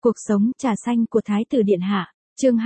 Cuộc sống trà xanh của Thái tử Điện Hạ, chương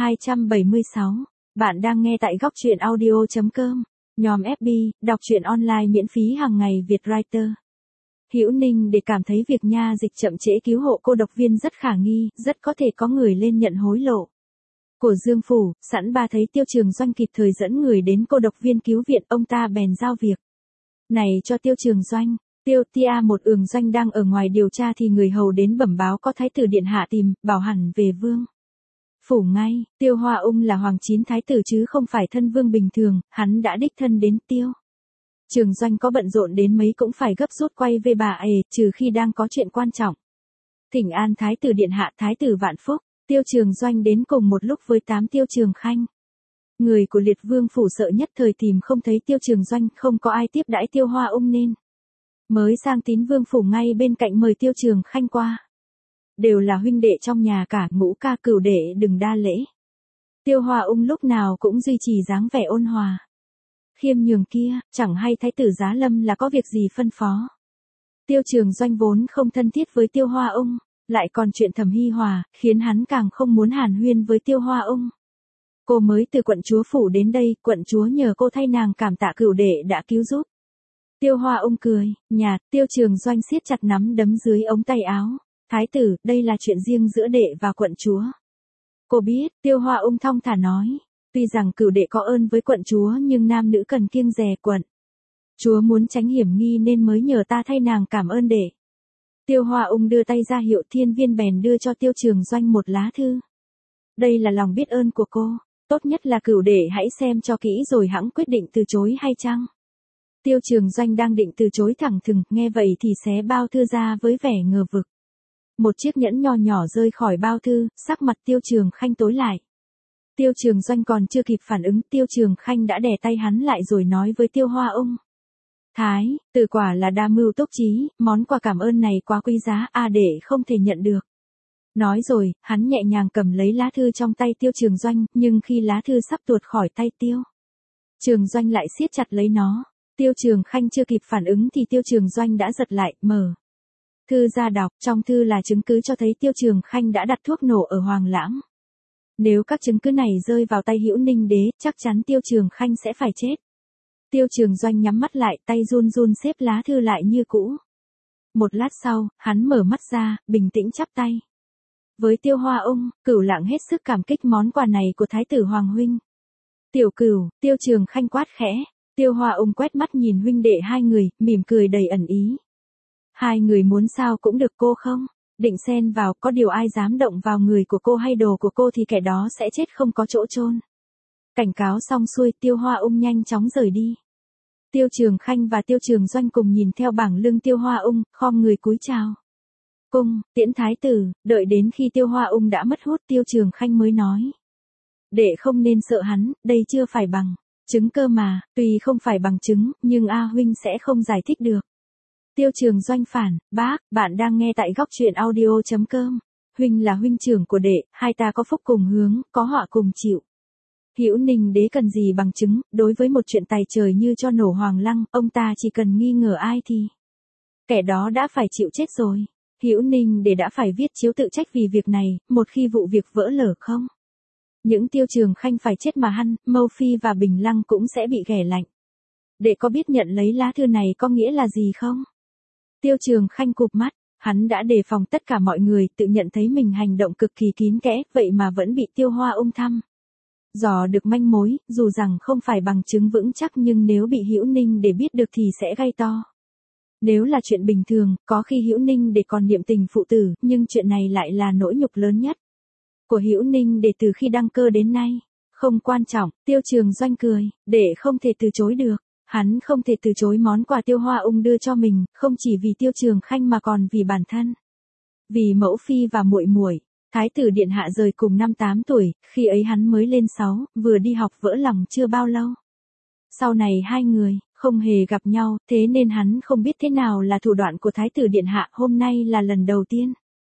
276. Bạn đang nghe tại góc truyện audio.com. Nhóm FB, đọc truyện online miễn phí hàng ngày Việt Writer. Hữu Ninh để cảm thấy việc nha dịch chậm trễ cứu hộ cô độc viên rất khả nghi, rất có thể có người lên nhận hối lộ. Của Dương Phủ, sẵn ba thấy Tiêu Trường Doanh kịp thời dẫn người đến cô độc viên cứu viện, ông ta bèn giao việc này cho Tiêu Trường Doanh. Tiêu Tia một ường doanh đang ở ngoài điều tra thì người hầu đến bẩm báo có Thái tử Điện Hạ tìm, bảo hẳn về Vương Phủ ngay. Tiêu Hoa Ung là Hoàng Chín Thái tử chứ không phải thân vương bình thường, hắn đã đích thân đến Tiêu Trường Doanh có bận rộn đến mấy cũng phải gấp rút quay về bà trừ khi đang có chuyện quan trọng. Thỉnh an Thái tử Điện Hạ, Thái tử vạn phúc. Tiêu Trường Doanh đến cùng một lúc với 8 Tiêu Trường Khanh. Người của Liệt Vương Phủ sợ nhất thời tìm không thấy Tiêu Trường Doanh, không có ai tiếp đãi Tiêu Hoa Ung nên mới sang Tín Vương Phủ ngay bên cạnh mời Tiêu Trường Khanh qua. Đều là huynh đệ trong nhà cả, Ngũ ca Cửu đệ đừng đa lễ. Tiêu Hoa Ung lúc nào cũng duy trì dáng vẻ ôn hòa khiêm nhường kia, chẳng hay Thái tử Giá Lâm là có việc gì phân phó. Tiêu Trường Doanh vốn không thân thiết với Tiêu Hoa Ung, lại còn chuyện Thẩm Hi Hòa, khiến hắn càng không muốn hàn huyên với Tiêu Hoa Ung. Cô mới từ quận chúa phủ đến đây, quận chúa nhờ cô thay nàng cảm tạ Cửu đệ đã cứu giúp. Tiêu Hoa Ung cười nhạt. Tiêu Trường Doanh siết chặt nắm đấm dưới ống tay áo. Thái tử, đây là chuyện riêng giữa đệ và quận chúa. Cô biết, Tiêu Hoa Ung thong thả nói. Tuy rằng Cửu đệ có ơn với quận chúa nhưng nam nữ cần kiêng dè, quận chúa muốn tránh hiểm nghi nên mới nhờ ta thay nàng cảm ơn đệ. Tiêu Hoa Ung đưa tay ra hiệu, Thiên Viên bèn đưa cho Tiêu Trường Doanh một lá thư. Đây là lòng biết ơn của cô, tốt nhất là Cửu đệ hãy xem cho kỹ rồi hẵng quyết định từ chối hay chăng. Tiêu Trường Doanh đang định từ chối thẳng thừng, nghe vậy thì xé bao thư ra với vẻ ngờ vực. Một chiếc nhẫn nho nhỏ rơi khỏi bao thư, sắc mặt Tiêu Trường Khanh tối lại. Tiêu Trường Doanh còn chưa kịp phản ứng, Tiêu Trường Khanh đã đè tay hắn lại rồi nói với Tiêu Hoa Ung. Thái tử quả là đa mưu túc trí, món quà cảm ơn này quá quý giá, đệ không thể nhận được. Nói rồi, hắn nhẹ nhàng cầm lấy lá thư trong tay Tiêu Trường Doanh, nhưng khi lá thư sắp tuột khỏi tay Tiêu Trường Doanh lại siết chặt lấy nó. Tiêu Trường Khanh chưa kịp phản ứng thì Tiêu Trường Doanh đã giật lại, mở thư ra đọc, trong thư là chứng cứ cho thấy Tiêu Trường Khanh đã đặt thuốc nổ ở Hoàng Lãng. Nếu các chứng cứ này rơi vào tay Hữu Ninh đế, chắc chắn Tiêu Trường Khanh sẽ phải chết. Tiêu Trường Doanh nhắm mắt lại, tay run run xếp lá thư lại như cũ. Một lát sau, hắn mở mắt ra, bình tĩnh chắp tay với Tiêu Hoa Ung. Cửu Lạng hết sức cảm kích món quà này của Thái tử Hoàng huynh. Tiểu Cửu, Tiêu Trường Khanh quát khẽ. Tiêu Hoa Ung quét mắt nhìn huynh đệ hai người, mỉm cười đầy ẩn ý. Hai người muốn sao cũng được, cô không định xen vào, có điều ai dám động vào người của cô hay đồ của cô thì kẻ đó sẽ chết không có chỗ chôn. Cảnh cáo xong xuôi, Tiêu Hoa Ung nhanh chóng rời đi. Tiêu Trường Khanh và Tiêu Trường Doanh cùng nhìn theo bảng lưng Tiêu Hoa Ung, khom người cúi chào. Cung tiễn thái tử. Đợi đến khi Tiêu Hoa Ung đã mất hút, Tiêu Trường Khanh mới nói. Đệ không nên sợ hắn, đây chưa phải bằng chứng cơ mà, tuy không phải bằng chứng, nhưng huynh sẽ không giải thích được. Tiêu Trường Doanh phản bác, bạn đang nghe tại góc truyện audio.com. Huynh là huynh trưởng của đệ, hai ta có phúc cùng hướng, có họa cùng chịu. Hữu Ninh đế cần gì bằng chứng, đối với một chuyện tài trời như cho nổ Hoàng Lăng, ông ta chỉ cần nghi ngờ ai thì kẻ đó đã phải chịu chết rồi. Hữu Ninh đế đã phải viết chiếu tự trách vì việc này, một khi vụ việc vỡ lở không những Tiêu Trường Khanh phải chết mà Mâu Phi và Bình Lăng cũng sẽ bị ghẻ lạnh. Đệ có biết nhận lấy lá thư này có nghĩa là gì không? Tiêu Trường Khanh cụp mắt, hắn đã đề phòng tất cả mọi người, tự nhận thấy mình hành động cực kỳ kín kẽ, vậy mà vẫn bị Tiêu Hoa Ung thăm dò được manh mối, dù rằng không phải bằng chứng vững chắc nhưng nếu bị Hữu Ninh để biết được thì sẽ gây to. Nếu là chuyện bình thường, có khi Hữu Ninh để còn niệm tình phụ tử, nhưng chuyện này lại là nỗi nhục lớn nhất của Hữu Ninh để từ khi đăng cơ đến nay. Không quan trọng, Tiêu Trường Doanh cười, để không thể từ chối được. Hắn không thể từ chối món quà Tiêu Hoa Ung đưa cho mình, không chỉ vì Tiêu Trường Khanh mà còn vì bản thân, vì mẫu phi và muội muội. Thái tử Điện Hạ rời cùng năm 8 tuổi, khi ấy hắn mới lên 6, vừa đi học vỡ lòng chưa bao lâu. Sau này hai người không hề gặp nhau, thế nên hắn không biết thế nào là thủ đoạn của Thái tử Điện Hạ, hôm nay là lần đầu tiên.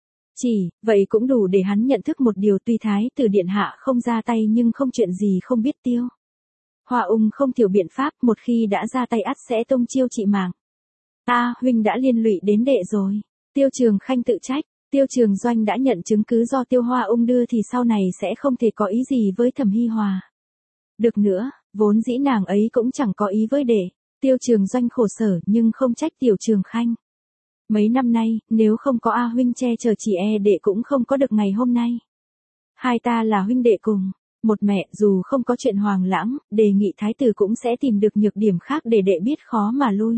Chỉ vậy cũng đủ để hắn nhận thức một điều, tuy Thái tử Điện Hạ không ra tay nhưng không chuyện gì không biết Tiêu Hoa Ung không thiểu biện pháp, một khi đã ra tay ắt sẽ tông chiêu trị mạng. Huynh đã liên lụy đến đệ rồi. Tiêu Trường Khanh tự trách. Tiêu Trường Doanh đã nhận chứng cứ do Tiêu Hoa Ung đưa thì sau này sẽ không thể có ý gì với Thẩm Hi Hòa. Được nữa, vốn dĩ nàng ấy cũng chẳng có ý với đệ. Tiêu Trường Doanh khổ sở nhưng không trách Tiểu Trường Khanh. Mấy năm nay, nếu không có A huynh che chở chỉ đệ cũng không có được ngày hôm nay. Hai ta là huynh đệ cùng, một mẹ, dù không có chuyện Hoàng Lãng, đề nghị thái tử cũng sẽ tìm được nhược điểm khác để đệ biết khó mà lui.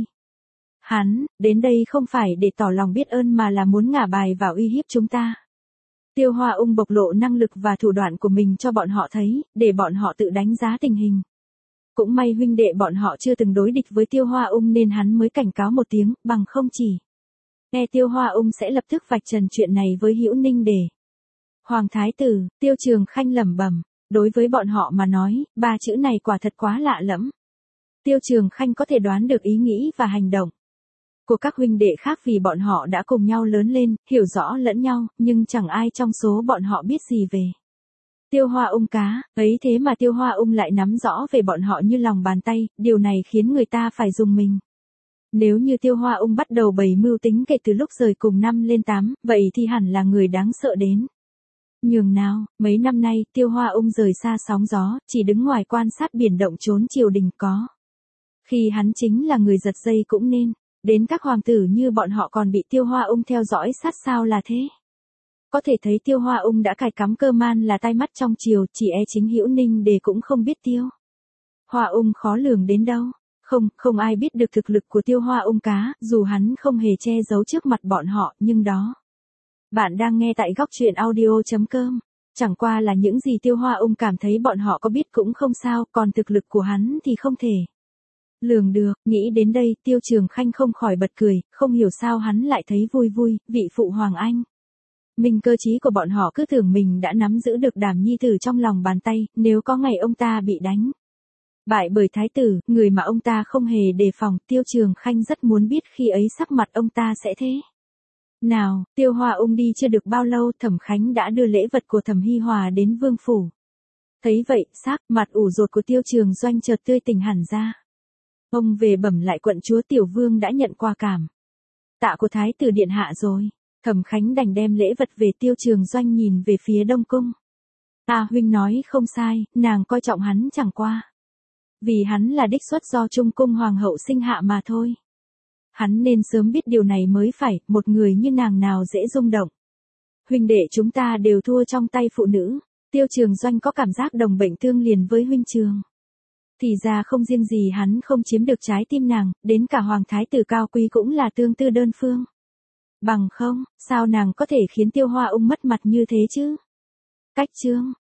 Hắn, đến đây không phải để tỏ lòng biết ơn mà là muốn ngả bài vào uy hiếp chúng ta. Tiêu Hoa Ung bộc lộ năng lực và thủ đoạn của mình cho bọn họ thấy, để bọn họ tự đánh giá tình hình. Cũng may huynh đệ bọn họ chưa từng đối địch với Tiêu Hoa Ung nên hắn mới cảnh cáo một tiếng, bằng không chỉ. Nghe Tiêu Hoa Ung sẽ lập tức vạch trần chuyện này với Hữu Ninh để. Hoàng thái tử, Tiêu Trường Khanh lẩm bẩm, đối với bọn họ mà nói, ba chữ này quả thật quá lạ lẫm. Tiêu Trường Khanh có thể đoán được ý nghĩ và hành động của các huynh đệ khác vì bọn họ đã cùng nhau lớn lên, hiểu rõ lẫn nhau, nhưng chẳng ai trong số bọn họ biết gì về Tiêu Hoa Ung cá, ấy thế mà Tiêu Hoa Ung lại nắm rõ về bọn họ như lòng bàn tay, điều này khiến người ta phải rùng mình. Nếu như Tiêu Hoa Ung bắt đầu bày mưu tính kể từ lúc rời cùng 5 lên 8, vậy thì hẳn là người đáng sợ đến nhường nào. Mấy năm nay, Tiêu Hoa Ung rời xa sóng gió, chỉ đứng ngoài quan sát biển động trốn triều đình có. Khi hắn chính là người giật dây cũng nên, đến các hoàng tử như bọn họ còn bị Tiêu Hoa Ung theo dõi sát sao là thế. Có thể thấy Tiêu Hoa Ung đã cài cắm cơ man là tai mắt trong triều, chỉ chính Hữu Ninh Đề cũng không biết Tiêu Hoa Ung khó lường đến đâu. Không ai biết được thực lực của Tiêu Hoa Ung cá, dù hắn không hề che giấu trước mặt bọn họ, nhưng đó. Bạn đang nghe tại góc truyện audio.com. Chẳng qua là những gì Tiêu Hoa Ung cảm thấy bọn họ có biết cũng không sao, còn thực lực của hắn thì không thể lường được. Nghĩ đến đây, Tiêu Trường Khanh không khỏi bật cười, không hiểu sao hắn lại thấy vui vui, vị phụ Hoàng Anh. Mình cơ trí của bọn họ cứ tưởng mình đã nắm giữ được Đàm nhi tử trong lòng bàn tay, nếu có ngày ông ta bị đánh bại bởi thái tử, người mà ông ta không hề đề phòng, Tiêu Trường Khanh rất muốn biết khi ấy sắc mặt ông ta sẽ thế nào. Tiêu Hoa Ung đi chưa được bao lâu, Thẩm Khánh đã đưa lễ vật của Thẩm Hi Hòa đến vương phủ. Thấy vậy, sắc mặt ủ rột của Tiêu Trường Doanh chợt tươi tỉnh hẳn ra. Ông về bẩm lại quận chúa Tiểu Vương đã nhận quà cảm tạ của thái tử điện hạ rồi. Thẩm Khánh đành đem lễ vật về. Tiêu Trường Doanh nhìn về phía Đông Cung. Huynh nói không sai, nàng coi trọng hắn chẳng qua vì hắn là đích xuất do Trung Cung Hoàng hậu sinh hạ mà thôi. Hắn nên sớm biết điều này mới phải, một người như nàng nào dễ rung động. Huynh đệ chúng ta đều thua trong tay phụ nữ. Tiêu Trường Doanh có cảm giác đồng bệnh tương liền với huynh trường. Thì ra không riêng gì hắn không chiếm được trái tim nàng, đến cả Hoàng thái tử cao quý cũng là tương tư đơn phương. Bằng không, sao nàng có thể khiến Tiêu Hoa Ung mất mặt như thế chứ? Cách chương